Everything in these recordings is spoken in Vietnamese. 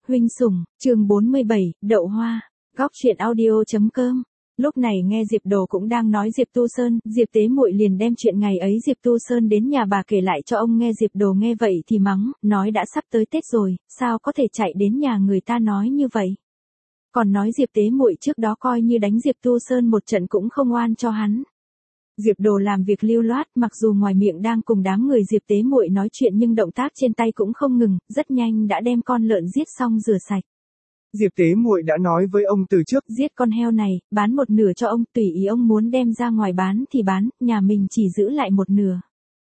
Huynh sủng, chương 47, đậu hoa. Góc truyện audio.com. Lúc này nghe Diệp Đồ cũng đang nói Diệp Tu Sơn, Diệp Tế Muội liền đem chuyện ngày ấy Diệp Tu Sơn đến nhà bà kể lại cho ông nghe. Diệp Đồ nghe vậy thì mắng, nói đã sắp tới Tết rồi, sao có thể chạy đến nhà người ta nói như vậy. Còn nói Diệp Tế Muội trước đó coi như đánh Diệp Tu Sơn một trận cũng không oan cho hắn. Diệp Đồ làm việc lưu loát, mặc dù ngoài miệng đang cùng đám người Diệp Tế Muội nói chuyện nhưng động tác trên tay cũng không ngừng, rất nhanh đã đem con lợn giết xong rửa sạch. Diệp Tế Muội đã nói với ông từ trước, giết con heo này, bán một nửa cho ông, tùy ý ông muốn đem ra ngoài bán thì bán, nhà mình chỉ giữ lại một nửa.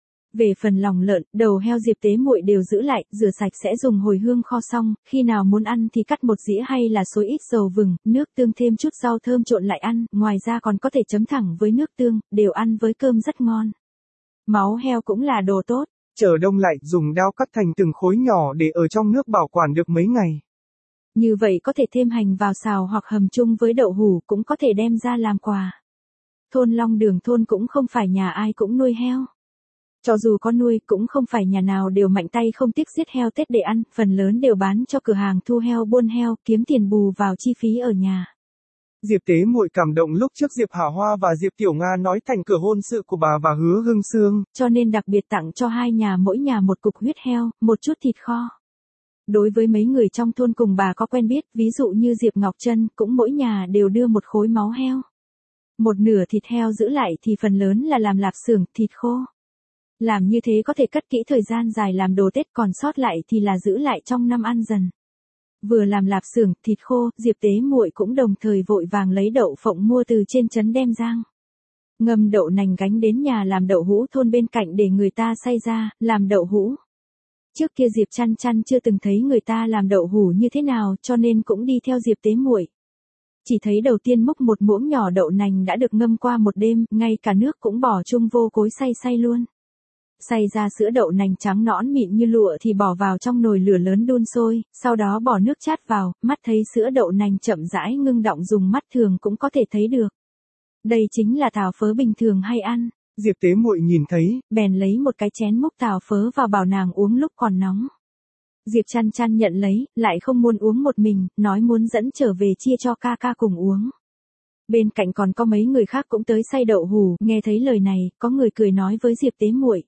Về phần lòng lợn, đầu heo Diệp Tế Muội đều giữ lại, rửa sạch sẽ dùng hồi hương kho xong, khi nào muốn ăn thì cắt một dĩa hay là xối ít dầu vừng, nước tương thêm chút rau thơm trộn lại ăn, ngoài ra còn có thể chấm thẳng với nước tương, đều ăn với cơm rất ngon. Máu heo cũng là đồ tốt. chờ đông lại, dùng dao cắt thành từng khối nhỏ để ở trong nước bảo quản được mấy ngày. Như vậy có thể thêm hành vào xào hoặc hầm chung với đậu hũ, cũng có thể đem ra làm quà. Thôn Long Đường thôn cũng không phải nhà ai cũng nuôi heo. Cho dù có nuôi, cũng không phải nhà nào đều mạnh tay không tiếc giết heo Tết để ăn, phần lớn đều bán cho cửa hàng thu heo buôn heo, kiếm tiền bù vào chi phí ở nhà. Diệp Tế Muội cảm động lúc trước Diệp Hà Hoa và Diệp Tiểu Nga nói thành cửa hôn sự của bà và Hứa Hưng Sương, cho nên đặc biệt tặng cho hai nhà mỗi nhà một cục huyết heo, một chút thịt kho. Đối với mấy người trong thôn cùng bà có quen biết, ví dụ như Diệp Ngọc Trân, cũng mỗi nhà đều đưa một khối máu heo. Một nửa thịt heo giữ lại thì phần lớn là làm lạp xưởng, thịt khô. Làm như thế có thể cất kỹ thời gian dài làm đồ Tết, còn sót lại thì là giữ lại trong năm ăn dần. Vừa làm lạp xưởng, thịt khô, Diệp Tế Muội cũng đồng thời vội vàng lấy đậu phộng mua từ trên trấn đem rang. Ngâm đậu nành gánh đến nhà làm đậu hũ thôn bên cạnh để người ta xay ra, làm đậu hũ. Trước kia Diệp Chăn Chăn chưa từng thấy người ta làm đậu hũ như thế nào, cho nên cũng đi theo Diệp Tế Muội. Chỉ thấy đầu tiên múc một muỗng nhỏ đậu nành đã được ngâm qua một đêm, ngay cả nước cũng bỏ chung vô cối xay luôn. Xay ra sữa đậu nành trắng nõn mịn như lụa thì bỏ vào trong nồi lửa lớn đun sôi, sau đó bỏ nước chát vào, mắt thấy sữa đậu nành chậm rãi ngưng đọng, dùng mắt thường cũng có thể thấy được. Đây chính là tàu phớ bình thường hay ăn. Diệp Tế Muội nhìn thấy, bèn lấy một cái chén múc tàu phớ vào bảo nàng uống lúc còn nóng. Diệp Chăn Chăn nhận lấy, lại không muốn uống một mình, nói muốn dẫn trở về chia cho ca ca cùng uống. Bên cạnh còn có mấy người khác cũng tới xay đậu hũ, nghe thấy lời này, có người cười nói với Diệp Tế Muội.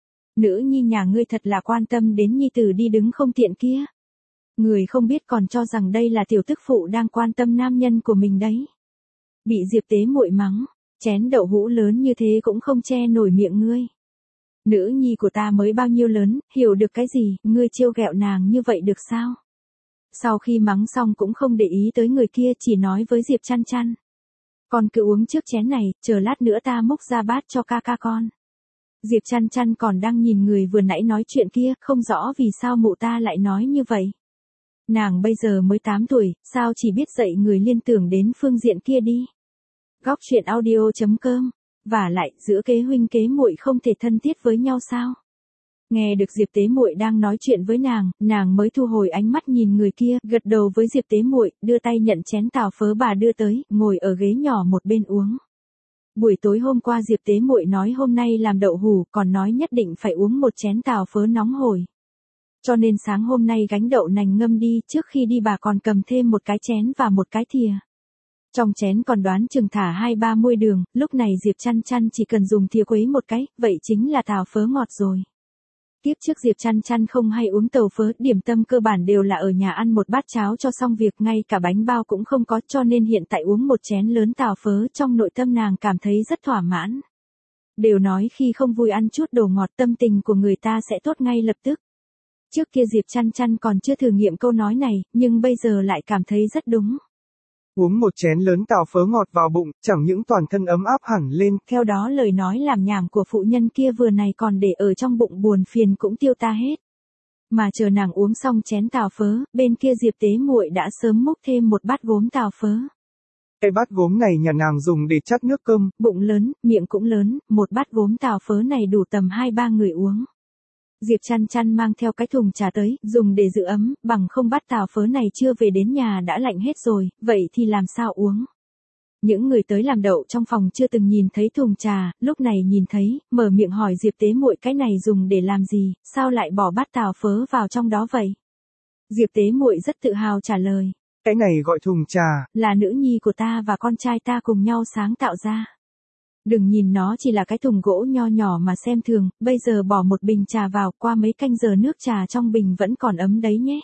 Nữ nhi nhà ngươi thật là quan tâm đến nhi tử đi đứng không tiện kia. Người không biết còn cho rằng đây là tiểu tức phụ đang quan tâm nam nhân của mình đấy. Bị Diệp Tế Muội mắng, chén đậu hũ lớn như thế cũng không che nổi miệng ngươi. Nữ nhi của ta mới bao nhiêu lớn, hiểu được cái gì, ngươi trêu ghẹo nàng như vậy được sao? Sau khi mắng xong cũng không để ý tới người kia, chỉ nói với Diệp Chăn Chăn. Con cứ uống trước chén này, chờ lát nữa ta múc ra bát cho ca ca con. Diệp Chăn Chăn còn đang nhìn người vừa nãy nói chuyện kia, không rõ vì sao mụ ta lại nói như vậy. Nàng bây giờ mới 8 tuổi, sao chỉ biết dạy người liên tưởng đến phương diện kia đi. Góc truyện audio.com. Vả lại, giữa kế huynh kế muội không thể thân thiết với nhau sao? Nghe được Diệp Tế Muội đang nói chuyện với nàng mới thu hồi ánh mắt nhìn người kia, gật đầu với Diệp Tế Muội, đưa tay nhận chén tàu phớ bà đưa tới, ngồi ở ghế nhỏ một bên uống. Buổi tối hôm qua Diệp Tế Muội nói hôm nay làm đậu hũ, còn nói nhất định phải uống một chén tàu phớ nóng hổi. Cho nên sáng hôm nay gánh đậu nành ngâm đi, trước khi đi bà còn cầm thêm một cái chén và một cái thìa. Trong chén còn đoán chừng thả 2-3 muôi đường, lúc này Diệp Chăn Chăn chỉ cần dùng thìa quấy một cái, vậy chính là tàu phớ ngọt rồi. Tiếp trước Diệp Chăn Chăn không hay uống tàu phớ, điểm tâm cơ bản đều là ở nhà ăn một bát cháo cho xong việc, ngay cả bánh bao cũng không có, cho nên hiện tại uống một chén lớn tàu phớ, trong nội tâm nàng cảm thấy rất thỏa mãn. Đều nói khi không vui ăn chút đồ ngọt tâm tình của người ta sẽ tốt ngay lập tức. Trước kia Diệp Chăn Chăn còn chưa thử nghiệm câu nói này, nhưng bây giờ lại cảm thấy rất đúng. Uống một chén lớn tàu phớ ngọt vào bụng, chẳng những toàn thân ấm áp hẳn lên. Theo đó lời nói làm nhảm của phụ nhân kia vừa này còn để ở trong bụng buồn phiền cũng tiêu ta hết. Mà chờ nàng uống xong chén tàu phớ, bên kia Diệp Tế Muội đã sớm múc thêm một bát gốm tàu phớ. Cái bát gốm này nhà nàng dùng để chắt nước cơm. Bụng lớn, miệng cũng lớn, một bát gốm tàu phớ này đủ tầm 2-3 người uống. Diệp Chăn Chăn mang theo cái thùng trà tới, dùng để giữ ấm, bằng không bát tàu phớ này chưa về đến nhà đã lạnh hết rồi, vậy thì làm sao uống. Những người tới làm đậu trong phòng chưa từng nhìn thấy thùng trà, lúc này nhìn thấy, mở miệng hỏi Diệp Tế Muội cái này dùng để làm gì, sao lại bỏ bát tàu phớ vào trong đó vậy. Diệp Tế Muội rất tự hào trả lời. Cái này gọi thùng trà. Là nữ nhi của ta và con trai ta cùng nhau sáng tạo ra. Đừng nhìn nó chỉ là cái thùng gỗ nho nhỏ mà xem thường, bây giờ bỏ một bình trà vào, qua mấy canh giờ nước trà trong bình vẫn còn ấm đấy nhé.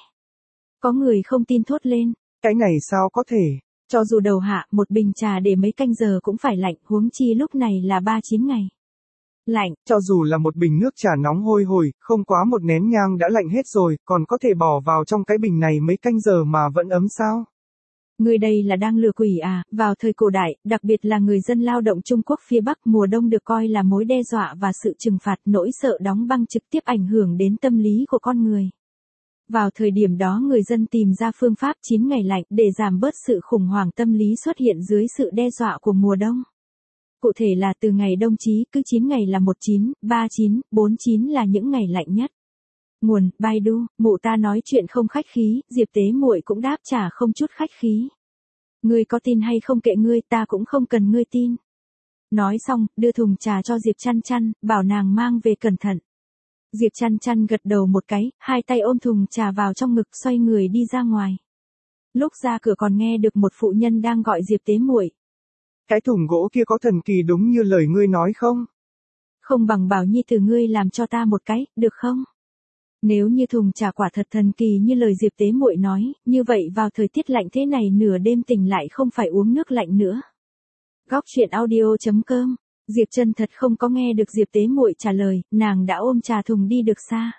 Có người không tin thốt lên. Cái này sao có thể? Cho dù đầu hạ, một bình trà để mấy canh giờ cũng phải lạnh, huống chi lúc này là 39 ngày. Lạnh. Cho dù là một bình nước trà nóng hôi hổi, không quá một nén nhang đã lạnh hết rồi, còn có thể bỏ vào trong cái bình này mấy canh giờ mà vẫn ấm sao? Người đây là đang lừa quỷ à? Vào thời cổ đại, đặc biệt là người dân lao động Trung Quốc phía Bắc, mùa đông được coi là mối đe dọa và sự trừng phạt, nỗi sợ đóng băng trực tiếp ảnh hưởng đến tâm lý của con người. Vào thời điểm đó người dân tìm ra phương pháp 9 ngày lạnh để giảm bớt sự khủng hoảng tâm lý xuất hiện dưới sự đe dọa của mùa đông. Cụ thể là từ ngày đông chí, cứ 9 ngày là 19, 39, 49 là những ngày lạnh nhất. Nguồn: Baidu. Mụ ta nói chuyện không khách khí, Diệp Tế Muội cũng đáp trả không chút khách khí. Ngươi có tin hay không kệ ngươi, ta cũng không cần ngươi tin. Nói xong, đưa thùng trà cho Diệp Chăn Chăn, bảo nàng mang về cẩn thận. Diệp Chăn Chăn gật đầu một cái, hai tay ôm thùng trà vào trong ngực, xoay người đi ra ngoài. Lúc ra cửa còn nghe được một phụ nhân đang gọi Diệp Tế Muội. Cái thùng gỗ kia có thần kỳ đúng như lời ngươi nói không? Không bằng bảo nhi tử ngươi làm cho ta một cái, được không? Nếu như thùng trà quả thật thần kỳ như lời Diệp Tế Muội nói, như vậy vào thời tiết lạnh thế này nửa đêm tỉnh lại không phải uống nước lạnh nữa. Góc truyện audio.com. Diệp Trân thật không có nghe được Diệp Tế Muội trả lời, nàng đã ôm trà thùng đi được xa.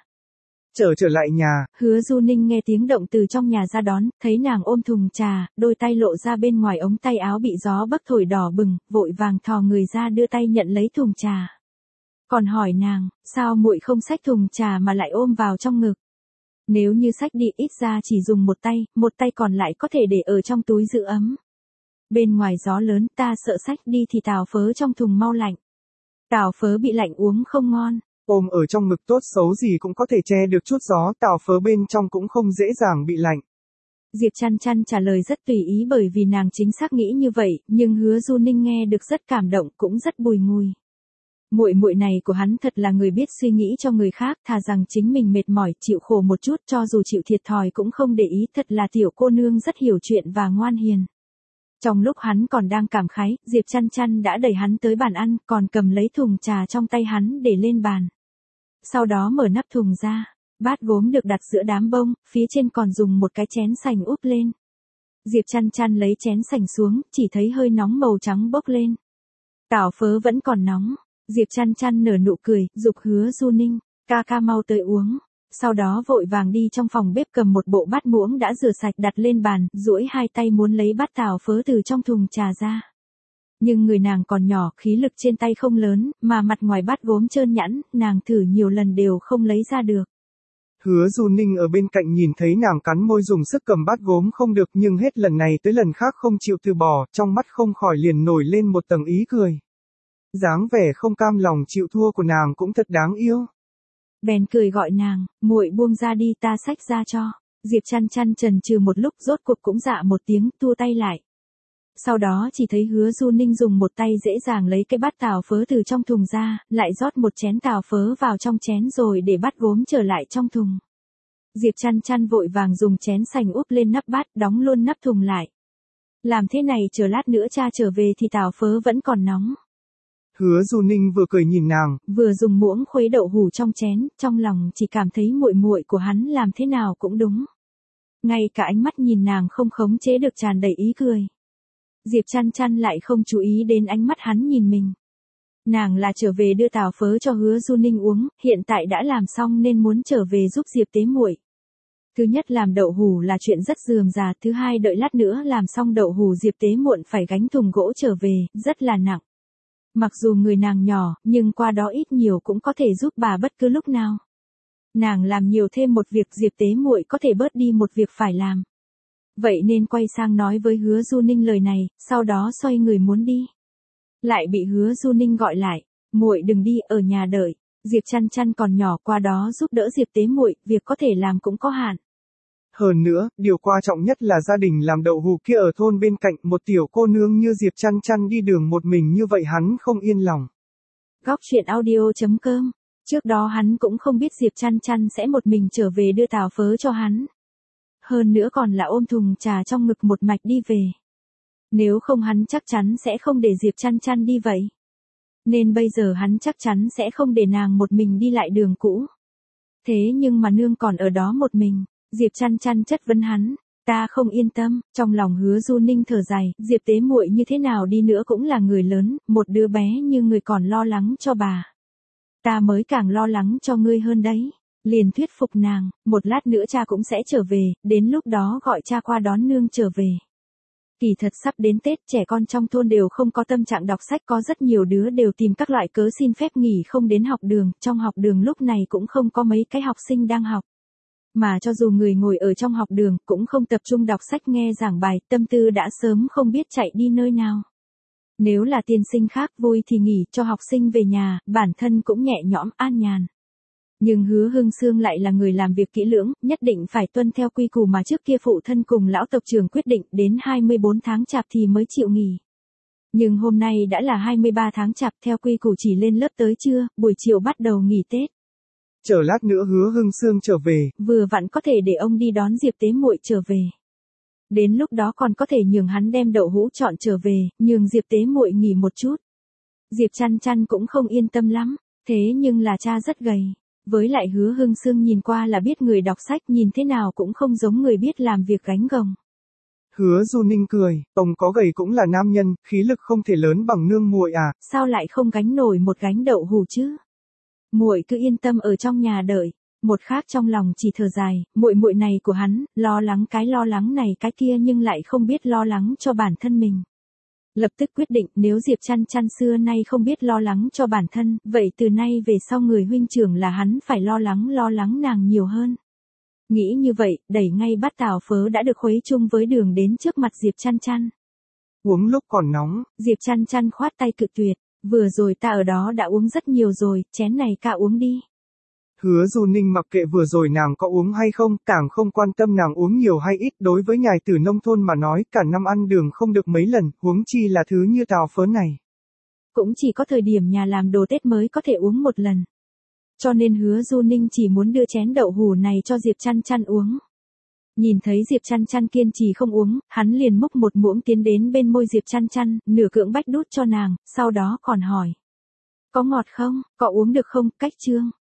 Trở lại nhà. Hứa Du Ninh nghe tiếng động từ trong nhà ra đón, thấy nàng ôm thùng trà, đôi tay lộ ra bên ngoài ống tay áo bị gió bấc thổi đỏ bừng, vội vàng thò người ra đưa tay nhận lấy thùng trà. Còn hỏi nàng, sao muội không xách thùng trà mà lại ôm vào trong ngực? Nếu như xách đi ít ra chỉ dùng một tay còn lại có thể để ở trong túi giữ ấm. Bên ngoài gió lớn, ta sợ xách đi thì tàu phớ trong thùng mau lạnh. Tàu phớ bị lạnh uống không ngon. Ôm ở trong ngực tốt xấu gì cũng có thể che được chút gió, tàu phớ bên trong cũng không dễ dàng bị lạnh. Diệp Chăn Chăn trả lời rất tùy ý bởi vì nàng chính xác nghĩ như vậy, nhưng Hứa Du Ninh nghe được rất cảm động, cũng rất bùi ngùi. Muội muội này của hắn thật là người biết suy nghĩ cho người khác, thà rằng chính mình mệt mỏi, chịu khổ một chút, cho dù chịu thiệt thòi cũng không để ý, thật là tiểu cô nương rất hiểu chuyện và ngoan hiền. Trong lúc hắn còn đang cảm khái, Diệp Chăn Chăn đã đẩy hắn tới bàn ăn, còn cầm lấy thùng trà trong tay hắn để lên bàn. Sau đó mở nắp thùng ra, bát gốm được đặt giữa đám bông, phía trên còn dùng một cái chén sành úp lên. Diệp Chăn Chăn lấy chén sành xuống, chỉ thấy hơi nóng màu trắng bốc lên. Tảo phớ vẫn còn nóng. Diệp Chăn Chăn nở nụ cười, giục Hứa Du Ninh, ca mau tới uống. Sau đó vội vàng đi trong phòng bếp cầm một bộ bát muỗng đã rửa sạch đặt lên bàn, duỗi hai tay muốn lấy bát tảo phớ từ trong thùng trà ra. Nhưng người nàng còn nhỏ, khí lực trên tay không lớn, mà mặt ngoài bát gốm trơn nhẵn, nàng thử nhiều lần đều không lấy ra được. Hứa Du Ninh ở bên cạnh nhìn thấy nàng cắn môi dùng sức cầm bát gốm không được, nhưng hết lần này tới lần khác không chịu từ bỏ, trong mắt không khỏi liền nổi lên một tầng ý cười. Dáng vẻ không cam lòng chịu thua của nàng cũng thật đáng yêu. Bèn cười gọi nàng, muội buông ra đi, ta xách ra cho. Diệp Chăn Chăn chần chừ một lúc, rốt cuộc cũng dạ một tiếng, tua tay lại. Sau đó chỉ thấy Hứa Du Ninh dùng một tay dễ dàng lấy cái bát tàu phớ từ trong thùng ra, lại rót một chén tàu phớ vào trong chén rồi để bát gốm trở lại trong thùng. Diệp Chăn Chăn vội vàng dùng chén sành úp lên nắp bát, đóng luôn nắp thùng lại. Làm thế này chờ lát nữa cha trở về thì tàu phớ vẫn còn nóng. Hứa Du Ninh vừa cười nhìn nàng, vừa dùng muỗng khuấy đậu hủ trong chén, trong lòng chỉ cảm thấy muội muội của hắn làm thế nào cũng đúng. Ngay cả ánh mắt nhìn nàng không khống chế được tràn đầy ý cười. Diệp Chăn Chăn lại không chú ý đến ánh mắt hắn nhìn mình. Nàng là trở về đưa tàu phớ cho Hứa Du Ninh uống, hiện tại đã làm xong nên muốn trở về giúp Diệp Tế Muội. Thứ nhất làm đậu hủ là chuyện rất rườm rà, thứ hai đợi lát nữa làm xong đậu hủ Diệp Tế Muộn phải gánh thùng gỗ trở về, rất là nặng. Mặc dù người nàng nhỏ, nhưng qua đó ít nhiều cũng có thể giúp bà bất cứ lúc nào. Nàng làm nhiều thêm một việc Diệp Tế Muội có thể bớt đi một việc phải làm. Vậy nên quay sang nói với Hứa Du Ninh lời này, sau đó xoay người muốn đi. Lại bị Hứa Du Ninh gọi lại, muội đừng đi, ở nhà đợi. Diệp Chăn Chăn còn nhỏ, qua đó giúp đỡ Diệp Tế Muội, việc có thể làm cũng có hạn. Hơn nữa, điều quan trọng nhất là gia đình làm đậu hủ kia ở thôn bên cạnh, một tiểu cô nương như Diệp Chăn Chăn đi đường một mình như vậy hắn không yên lòng. Góc truyện audio.com. Trước đó hắn cũng không biết Diệp Chăn Chăn sẽ một mình trở về đưa tàu phớ cho hắn. hơn nữa còn là ôm thùng trà trong ngực một mạch đi về. Nếu không hắn chắc chắn sẽ không để Diệp Chăn Chăn đi vậy. Nên bây giờ hắn chắc chắn sẽ không để nàng một mình đi lại đường cũ. Thế nhưng mà nương còn ở đó một mình, Diệp Chăn Chăn chất vấn hắn, ta không yên tâm, trong lòng Hứa Du Ninh thở dài, Diệp tế muội như thế nào đi nữa cũng là người lớn, một đứa bé như người còn lo lắng cho bà. Ta mới càng lo lắng cho ngươi hơn đấy. Liền thuyết phục nàng, một lát nữa cha cũng sẽ trở về, đến lúc đó gọi cha qua đón nương trở về. Kỳ thật sắp đến Tết, trẻ con trong thôn đều không có tâm trạng đọc sách, có rất nhiều đứa đều tìm các loại cớ xin phép nghỉ không đến học đường, trong học đường lúc này cũng không có mấy cái học sinh đang học. Mà cho dù người ngồi ở trong học đường, cũng không tập trung đọc sách nghe giảng bài, tâm tư đã sớm không biết chạy đi nơi nào. Nếu là tiên sinh khác vui thì nghỉ cho học sinh về nhà, bản thân cũng nhẹ nhõm an nhàn. Nhưng Hứa Hưng Sương lại là người làm việc kỹ lưỡng, nhất định phải tuân theo quy củ mà trước kia phụ thân cùng lão tộc trưởng quyết định, đến 24 tháng chạp thì mới chịu nghỉ. Nhưng hôm nay đã là 23 tháng chạp, theo quy củ chỉ lên lớp tới trưa, buổi chiều bắt đầu nghỉ Tết. Chờ lát nữa Hứa Hưng Sương trở về, vừa vặn có thể để ông đi đón Diệp tế muội trở về. Đến lúc đó còn có thể nhường hắn đem đậu hũ chọn trở về, nhường Diệp tế muội nghỉ một chút. Diệp Chăn Chăn cũng không yên tâm lắm, thế nhưng là cha rất gầy. Với lại Hứa Hưng Sương nhìn qua là biết người đọc sách, nhìn thế nào cũng không giống người biết làm việc gánh gồng. Hứa Du Ninh cười, ông có gầy cũng là nam nhân, khí lực không thể lớn bằng nương muội à. Sao lại không gánh nổi một gánh đậu hũ chứ? Muội cứ yên tâm ở trong nhà đợi. Một khác trong lòng chỉ thở dài, muội muội này của hắn, lo lắng này cái kia nhưng lại không biết lo lắng cho bản thân mình. Lập tức quyết định nếu Diệp Chăn Chăn xưa nay không biết lo lắng cho bản thân, vậy từ nay về sau người huynh trưởng là hắn phải lo lắng nàng nhiều hơn. Nghĩ như vậy, đẩy ngay bát tàu phớ đã được khuấy chung với đường đến trước mặt Diệp Chăn Chăn. Uống lúc còn nóng. Diệp Chăn Chăn khoát tay cự tuyệt, vừa rồi ta ở đó đã uống rất nhiều rồi, chén này cả uống đi. Hứa Du Ninh mặc kệ vừa rồi nàng có uống hay không, càng không quan tâm nàng uống nhiều hay ít, đối với nhài tử nông thôn mà nói, cả năm ăn đường không được mấy lần, huống chi là thứ như tàu phớ này. Cũng chỉ có thời điểm nhà làm đồ Tết mới có thể uống một lần. Cho nên Hứa Du Ninh chỉ muốn đưa chén đậu hũ này cho Diệp Chăn Chăn uống. Nhìn thấy Diệp Chăn Chăn kiên trì không uống, hắn liền múc một muỗng tiến đến bên môi Diệp Chăn Chăn, nửa cưỡng bách đút cho nàng, sau đó còn hỏi. Có ngọt không, có uống được không, cách trương.